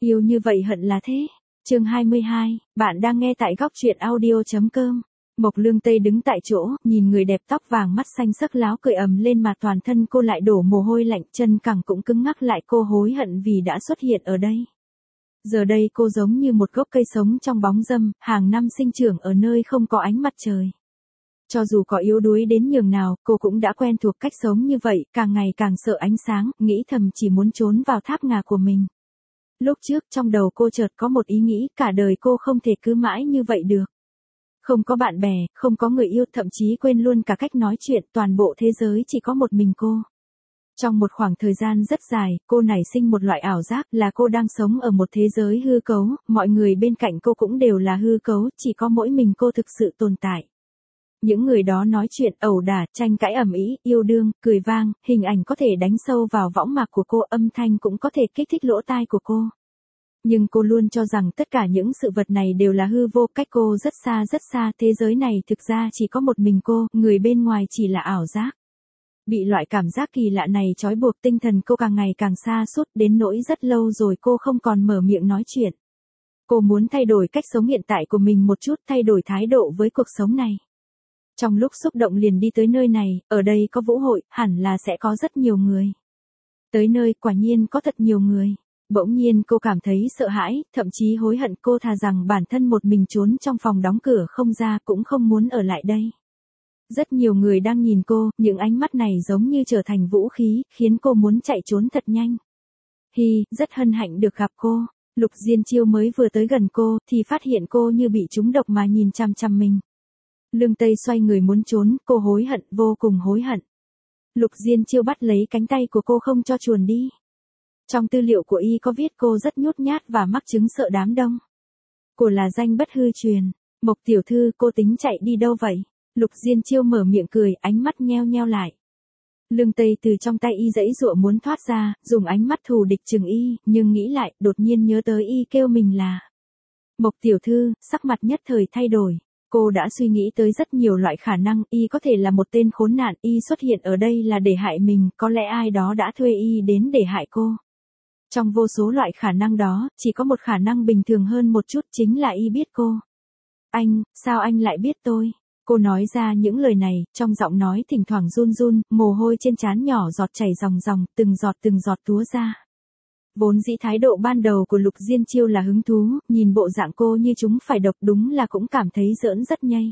Yêu như vậy hận là thế. Chương 22, bạn đang nghe tại góc truyện audio.com. Mộc Lương Tây đứng tại chỗ, nhìn người đẹp tóc vàng mắt xanh sắc láo cười ầm lên mà toàn thân cô lại đổ mồ hôi lạnh, chân cẳng cũng cứng ngắc lại, cô hối hận vì đã xuất hiện ở đây. Giờ đây cô giống như một gốc cây sống trong bóng râm, hàng năm sinh trưởng ở nơi không có ánh mặt trời. Cho dù có yếu đuối đến nhường nào, cô cũng đã quen thuộc cách sống như vậy, càng ngày càng sợ ánh sáng, nghĩ thầm chỉ muốn trốn vào tháp ngà của mình. Lúc trước trong đầu cô chợt có một ý nghĩ, cả đời cô không thể cứ mãi như vậy được. Không có bạn bè, không có người yêu, thậm chí quên luôn cả cách nói chuyện, toàn bộ thế giới chỉ có một mình cô. Trong một khoảng thời gian rất dài, cô nảy sinh một loại ảo giác là cô đang sống ở một thế giới hư cấu, mọi người bên cạnh cô cũng đều là hư cấu, chỉ có mỗi mình cô thực sự tồn tại. Những người đó nói chuyện ẩu đả, tranh cãi ầm ĩ, yêu đương, cười vang, hình ảnh có thể đánh sâu vào võng mạc của cô, âm thanh cũng có thể kích thích lỗ tai của cô. Nhưng cô luôn cho rằng tất cả những sự vật này đều là hư vô, cách cô rất xa, thế giới này thực ra chỉ có một mình cô, người bên ngoài chỉ là ảo giác. Bị loại cảm giác kỳ lạ này trói buộc, tinh thần cô càng ngày càng sa sút đến nỗi rất lâu rồi cô không còn mở miệng nói chuyện. Cô muốn thay đổi cách sống hiện tại của mình một chút, thay đổi thái độ với cuộc sống này. Trong lúc xúc động liền đi tới nơi này, ở đây có vũ hội, hẳn là sẽ có rất nhiều người. Tới nơi, quả nhiên có thật nhiều người. Bỗng nhiên cô cảm thấy sợ hãi, thậm chí hối hận, cô thà rằng bản thân một mình trốn trong phòng đóng cửa không ra cũng không muốn ở lại đây. Rất nhiều người đang nhìn cô, những ánh mắt này giống như trở thành vũ khí, khiến cô muốn chạy trốn thật nhanh. Hi, rất hân hạnh được gặp cô. Lục Diên Chiêu mới vừa tới gần cô, thì phát hiện cô như bị trúng độc mà nhìn chằm chằm mình. Lương Tây xoay người muốn trốn, cô hối hận, vô cùng hối hận. Lục Diên Chiêu bắt lấy cánh tay của cô không cho chuồn đi. Trong tư liệu của y có viết cô rất nhút nhát và mắc chứng sợ đám đông. Cô là danh bất hư truyền. Mộc tiểu thư, cô tính chạy đi đâu vậy? Lục Diên Chiêu mở miệng cười, ánh mắt nheo nheo lại. Lương Tây từ trong tay y giãy giụa muốn thoát ra, dùng ánh mắt thù địch chừng y, nhưng nghĩ lại, đột nhiên nhớ tới y kêu mình là Mộc tiểu thư, sắc mặt nhất thời thay đổi. Cô đã suy nghĩ tới rất nhiều loại khả năng, y có thể là một tên khốn nạn, y xuất hiện ở đây là để hại mình, có lẽ ai đó đã thuê y đến để hại cô. Trong vô số loại khả năng đó, chỉ có một khả năng bình thường hơn một chút, chính là y biết cô. Anh, sao anh lại biết tôi? Cô nói ra những lời này, trong giọng nói thỉnh thoảng run run, mồ hôi trên trán nhỏ giọt chảy ròng ròng, từng giọt túa ra. Vốn dĩ thái độ ban đầu của Lục Diên Chiêu là hứng thú, nhìn bộ dạng cô như chúng phải độc, đúng là cũng cảm thấy giỡn rất nhây.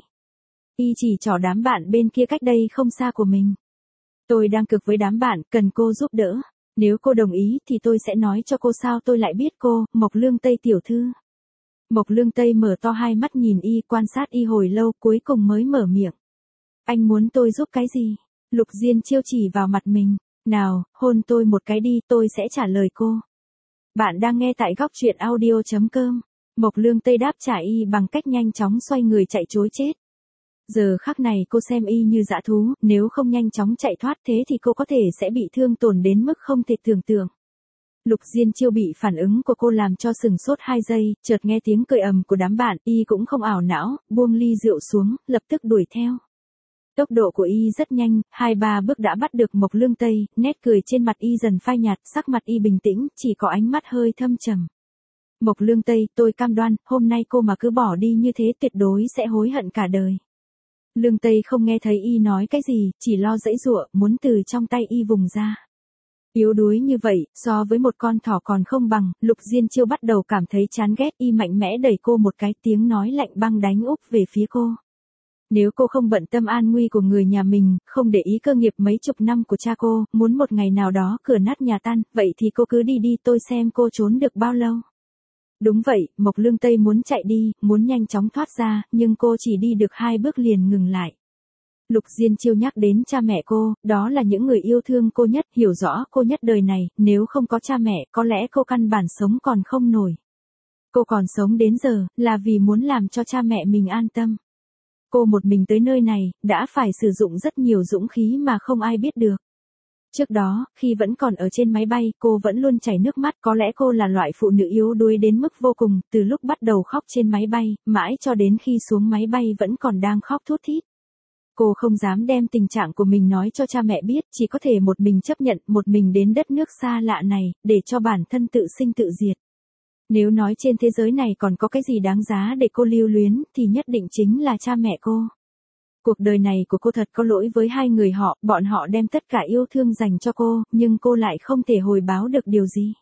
Y chỉ trỏ đám bạn bên kia cách đây không xa của mình. Tôi đang cực với đám bạn, cần cô giúp đỡ. Nếu cô đồng ý thì tôi sẽ nói cho cô sao tôi lại biết cô, Mộc Lương Tây tiểu thư. Mộc Lương Tây mở to hai mắt nhìn y, quan sát y hồi lâu, cuối cùng mới mở miệng. Anh muốn tôi giúp cái gì? Lục Diên Chiêu chỉ vào mặt mình. Nào, hôn tôi một cái đi, tôi sẽ trả lời cô. Bạn đang nghe tại góc truyện audio.com. Mộc Lương Tây đáp trả y bằng cách nhanh chóng xoay người chạy trối chết. Giờ khắc này cô xem y như dã thú, nếu không nhanh chóng chạy thoát thế thì cô có thể sẽ bị thương tổn đến mức không thể tưởng tượng. Lục Diên Chiêu bị phản ứng của cô làm cho sừng sốt 2 giây, chợt nghe tiếng cười ầm của đám bạn, y cũng không ảo não, buông ly rượu xuống, lập tức đuổi theo. Tốc độ của y rất nhanh, 2-3 bước đã bắt được Mộc Lương Tây, nét cười trên mặt y dần phai nhạt, sắc mặt y bình tĩnh, chỉ có ánh mắt hơi thâm trầm. Mộc Lương Tây, tôi cam đoan, hôm nay cô mà cứ bỏ đi như thế tuyệt đối sẽ hối hận cả đời. Lương Tây không nghe thấy y nói cái gì, chỉ lo giãy giụa, muốn từ trong tay y vùng ra. Yếu đuối như vậy, so với một con thỏ còn không bằng, Lục Diên Chiêu bắt đầu cảm thấy chán ghét, y mạnh mẽ đẩy cô một cái, tiếng nói lạnh băng đánh úp về phía cô. Nếu cô không bận tâm an nguy của người nhà mình, không để ý cơ nghiệp mấy chục năm của cha cô, muốn một ngày nào đó cửa nát nhà tan, vậy thì cô cứ đi đi, tôi xem cô trốn được bao lâu. Đúng vậy, Mộc Lương Tây muốn chạy đi, muốn nhanh chóng thoát ra, nhưng cô chỉ đi được 2 bước liền ngừng lại. Lục Diên Chiêu nhắc đến cha mẹ cô, đó là những người yêu thương cô nhất, hiểu rõ cô nhất đời này, nếu không có cha mẹ, có lẽ cô căn bản sống còn không nổi. Cô còn sống đến giờ, là vì muốn làm cho cha mẹ mình an tâm. Cô một mình tới nơi này, đã phải sử dụng rất nhiều dũng khí mà không ai biết được. Trước đó, khi vẫn còn ở trên máy bay, cô vẫn luôn chảy nước mắt, có lẽ cô là loại phụ nữ yếu đuối đến mức vô cùng, từ lúc bắt đầu khóc trên máy bay, mãi cho đến khi xuống máy bay vẫn còn đang khóc thút thít. Cô không dám đem tình trạng của mình nói cho cha mẹ biết, chỉ có thể một mình chấp nhận, một mình đến đất nước xa lạ này, để cho bản thân tự sinh tự diệt. Nếu nói trên thế giới này còn có cái gì đáng giá để cô lưu luyến thì nhất định chính là cha mẹ cô. Cuộc đời này của cô thật có lỗi với hai người họ, bọn họ đem tất cả yêu thương dành cho cô, nhưng cô lại không thể hồi báo được điều gì.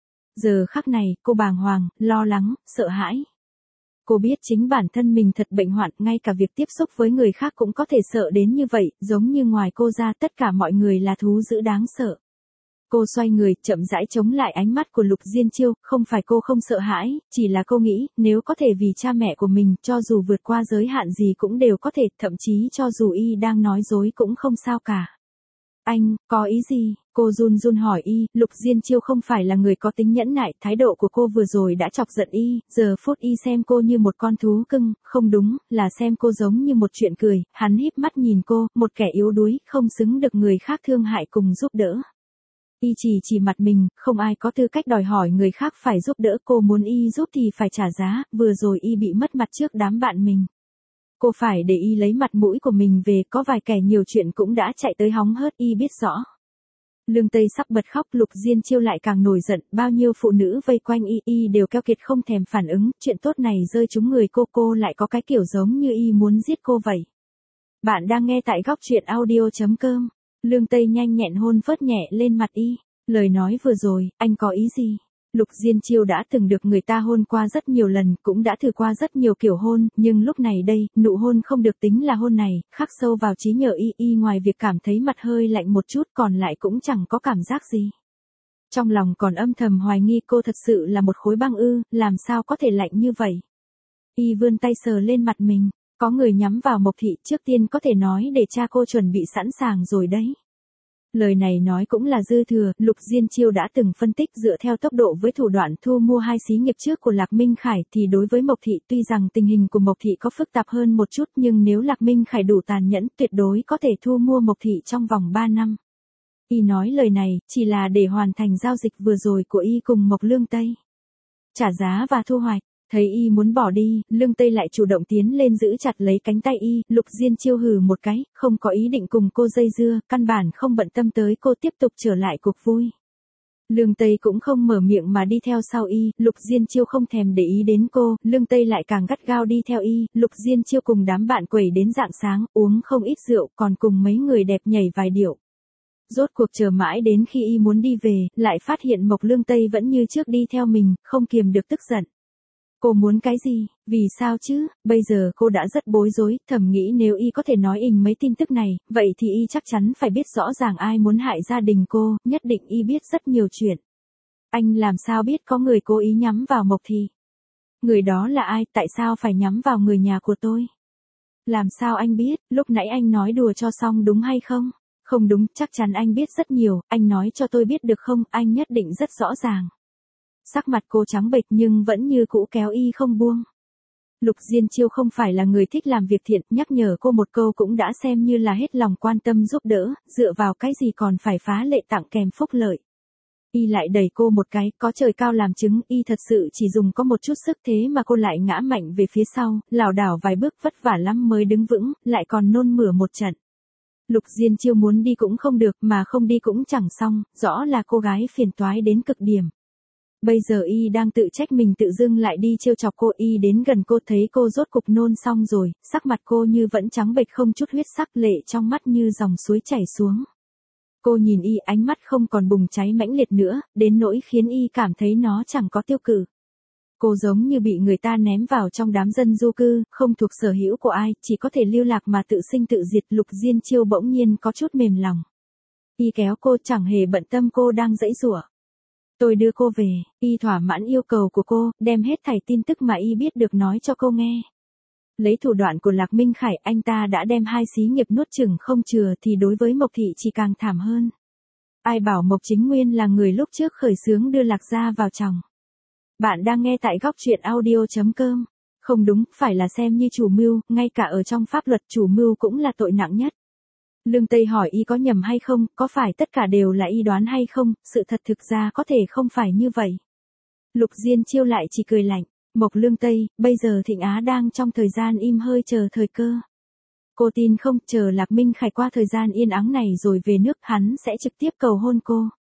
Giờ khắc này, cô bàng hoàng, lo lắng, sợ hãi. Cô biết chính bản thân mình thật bệnh hoạn, ngay cả việc tiếp xúc với người khác cũng có thể sợ đến như vậy, giống như ngoài cô ra tất cả mọi người là thú dữ đáng sợ. Cô xoay người, chậm rãi chống lại ánh mắt của Lục Diên Chiêu, không phải cô không sợ hãi, chỉ là cô nghĩ, nếu có thể vì cha mẹ của mình, cho dù vượt qua giới hạn gì cũng đều có thể, thậm chí cho dù y đang nói dối cũng không sao cả. Anh, có ý gì? Cô run run hỏi y, Lục Diên Chiêu không phải là người có tính nhẫn nại, thái độ của cô vừa rồi đã chọc giận y, giờ phút y xem cô như một con thú cưng, không đúng, là xem cô giống như một chuyện cười, hắn híp mắt nhìn cô, một kẻ yếu đuối, không xứng được người khác thương hại cùng giúp đỡ. Y chỉ mặt mình, không ai có tư cách đòi hỏi người khác phải giúp đỡ, cô muốn y giúp thì phải trả giá, vừa rồi y bị mất mặt trước đám bạn mình. Cô phải để y lấy mặt mũi của mình về, có vài kẻ nhiều chuyện cũng đã chạy tới hóng hớt, y biết rõ. Lương Tây sắp bật khóc, Lục Diên Chiêu lại càng nổi giận, bao nhiêu phụ nữ vây quanh y đều keo kiệt không thèm phản ứng, chuyện tốt này rơi trúng người cô lại có cái kiểu giống như y muốn giết cô vậy. Bạn đang nghe tại góc truyện audio.com. Lương Tây nhanh nhẹn hôn phớt nhẹ lên mặt y. Lời nói vừa rồi, anh có ý gì? Lục Diên Chiêu đã từng được người ta hôn qua rất nhiều lần, cũng đã thử qua rất nhiều kiểu hôn, nhưng lúc này đây, nụ hôn không được tính là hôn này, khắc sâu vào trí nhớ y ngoài việc cảm thấy mặt hơi lạnh một chút còn lại cũng chẳng có cảm giác gì. Trong lòng còn âm thầm hoài nghi cô thật sự là một khối băng ư, làm sao có thể lạnh như vậy. Y vươn tay sờ lên mặt mình, có người nhắm vào Mộc Thị, trước tiên có thể nói để cha cô chuẩn bị sẵn sàng rồi đấy. Lời này nói cũng là dư thừa, Lục Diên Chiêu đã từng phân tích dựa theo tốc độ với thủ đoạn thu mua hai xí nghiệp trước của Lạc Minh Khải thì đối với Mộc Thị tuy rằng tình hình của Mộc Thị có phức tạp hơn một chút nhưng nếu Lạc Minh Khải đủ tàn nhẫn tuyệt đối có thể thu mua Mộc Thị trong vòng 3 năm. Y nói lời này chỉ là để hoàn thành giao dịch vừa rồi của y cùng Mộc Lương Tây. Trả giá và thu hoạch. Thấy y muốn bỏ đi, Lương Tây lại chủ động tiến lên giữ chặt lấy cánh tay y, Lục Diên Chiêu hừ một cái, không có ý định cùng cô dây dưa, căn bản không bận tâm tới cô tiếp tục trở lại cuộc vui. Lương Tây cũng không mở miệng mà đi theo sau y, Lục Diên Chiêu không thèm để ý đến cô, Lương Tây lại càng gắt gao đi theo y, Lục Diên Chiêu cùng đám bạn quẩy đến rạng sáng, uống không ít rượu, còn cùng mấy người đẹp nhảy vài điệu. Rốt cuộc chờ mãi đến khi y muốn đi về, lại phát hiện Mộc Lương Tây vẫn như trước đi theo mình, không kiềm được tức giận. Cô muốn cái gì, vì sao chứ, bây giờ cô đã rất bối rối, thầm nghĩ nếu y có thể nói ình mấy tin tức này, vậy thì y chắc chắn phải biết rõ ràng ai muốn hại gia đình cô, nhất định y biết rất nhiều chuyện. Anh làm sao biết có người cố ý nhắm vào Mộc Thị? Người đó là ai, tại sao phải nhắm vào người nhà của tôi? Làm sao anh biết, lúc nãy anh nói đùa cho xong đúng hay không? Không đúng, chắc chắn anh biết rất nhiều, anh nói cho tôi biết được không, anh nhất định rất rõ ràng. Sắc mặt cô trắng bệch nhưng vẫn như cũ kéo y không buông. Lục Diên Chiêu không phải là người thích làm việc thiện, nhắc nhở cô một câu cũng đã xem như là hết lòng quan tâm giúp đỡ, dựa vào cái gì còn phải phá lệ tặng kèm phúc lợi. Y lại đẩy cô một cái, có trời cao làm chứng, y thật sự chỉ dùng có một chút sức thế mà cô lại ngã mạnh về phía sau, lảo đảo vài bước vất vả lắm mới đứng vững, lại còn nôn mửa một trận. Lục Diên Chiêu muốn đi cũng không được, mà không đi cũng chẳng xong, rõ là cô gái phiền toái đến cực điểm. Bây giờ y đang tự trách mình tự dưng lại đi trêu chọc cô, y đến gần cô thấy cô rốt cục nôn xong rồi, sắc mặt cô như vẫn trắng bệch không chút huyết sắc, lệ trong mắt như dòng suối chảy xuống. Cô nhìn y, ánh mắt không còn bùng cháy mãnh liệt nữa, đến nỗi khiến y cảm thấy nó chẳng có tiêu cự. Cô giống như bị người ta ném vào trong đám dân du cư, không thuộc sở hữu của ai, chỉ có thể lưu lạc mà tự sinh tự diệt. Lục Diên Chiêu bỗng nhiên có chút mềm lòng. Y kéo cô chẳng hề bận tâm cô đang giãy giụa. Tôi đưa cô về, y thỏa mãn yêu cầu của cô, đem hết thảy tin tức mà y biết được nói cho cô nghe. Lấy thủ đoạn của Lạc Minh Khải, anh ta đã đem hai xí nghiệp nuốt chửng không chừa thì đối với Mộc Thị chỉ càng thảm hơn. Ai bảo Mộc Chính Nguyên là người lúc trước khởi xướng đưa Lạc gia vào chồng. Bạn đang nghe tại góc truyện audio.com. Không đúng, phải là xem như chủ mưu, ngay cả ở trong pháp luật chủ mưu cũng là tội nặng nhất. Lương Tây hỏi y có nhầm hay không, có phải tất cả đều là y đoán hay không, sự thật thực ra có thể không phải như vậy. Lục Diên Chiêu lại chỉ cười lạnh, Mộc Lương Tây, bây giờ Thịnh Á đang trong thời gian im hơi chờ thời cơ. Cô tin không, chờ Lạc Minh Khải qua thời gian yên ắng này rồi về nước hắn sẽ trực tiếp cầu hôn cô.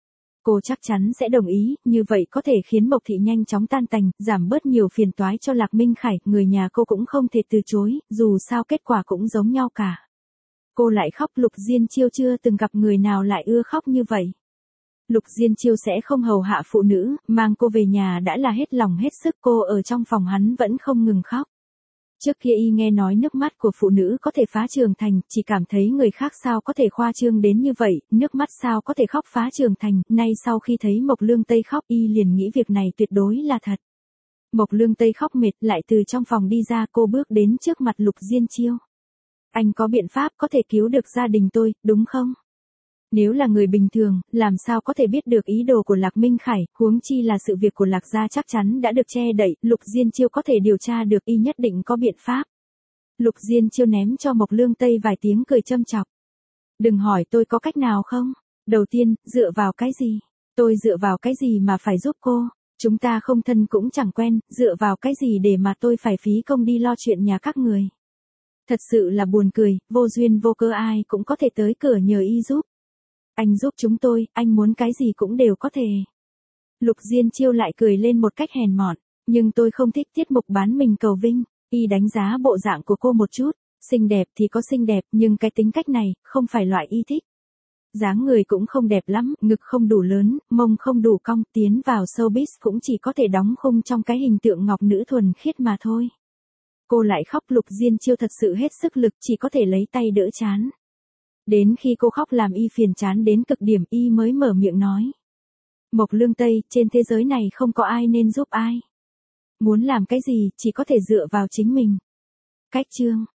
Cô chắc chắn sẽ đồng ý, như vậy có thể khiến Mộc Thị nhanh chóng tan tành, giảm bớt nhiều phiền toái cho Lạc Minh Khải, người nhà cô cũng không thể từ chối, dù sao kết quả cũng giống nhau cả. Cô lại khóc, Lục Diên Chiêu chưa từng gặp người nào lại ưa khóc như vậy. Lục Diên Chiêu sẽ không hầu hạ phụ nữ, mang cô về nhà đã là hết lòng hết sức, cô ở trong phòng hắn vẫn không ngừng khóc. Trước kia y nghe nói nước mắt của phụ nữ có thể phá trường thành, chỉ cảm thấy người khác sao có thể khoa trương đến như vậy, nước mắt sao có thể khóc phá trường thành, nay sau khi thấy Mộc Lương Tây khóc y liền nghĩ việc này tuyệt đối là thật. Mộc Lương Tây khóc mệt lại từ trong phòng đi ra, cô bước đến trước mặt Lục Diên Chiêu. Anh có biện pháp có thể cứu được gia đình tôi, đúng không? Nếu là người bình thường, làm sao có thể biết được ý đồ của Lạc Minh Khải, huống chi là sự việc của Lạc gia chắc chắn đã được che đậy, Lục Diên Chiêu có thể điều tra được, y nhất định có biện pháp. Lục Diên Chiêu ném cho Mộc Lương Tây vài tiếng cười châm chọc. Đừng hỏi tôi có cách nào không? Đầu tiên, dựa vào cái gì? Tôi dựa vào cái gì mà phải giúp cô? Chúng ta không thân cũng chẳng quen, dựa vào cái gì để mà tôi phải phí công đi lo chuyện nhà các người? Thật sự là buồn cười, vô duyên vô cớ ai cũng có thể tới cửa nhờ y giúp. Anh giúp chúng tôi, anh muốn cái gì cũng đều có thể. Lục Diên Chiêu lại cười lên một cách hèn mọn, nhưng tôi không thích tiết mục bán mình cầu vinh. Y đánh giá bộ dạng của cô một chút, xinh đẹp thì có xinh đẹp, nhưng cái tính cách này, không phải loại y thích. Dáng người cũng không đẹp lắm, ngực không đủ lớn, mông không đủ cong, tiến vào showbiz cũng chỉ có thể đóng khung trong cái hình tượng ngọc nữ thuần khiết mà thôi. Cô lại khóc, Lục Diên Chiêu thật sự hết sức lực, chỉ có thể lấy tay đỡ chán. Đến khi cô khóc làm y phiền chán đến cực điểm, y mới mở miệng nói. Mộc Lương Tây, trên thế giới này không có ai nên giúp ai. Muốn làm cái gì, chỉ có thể dựa vào chính mình. Cách chương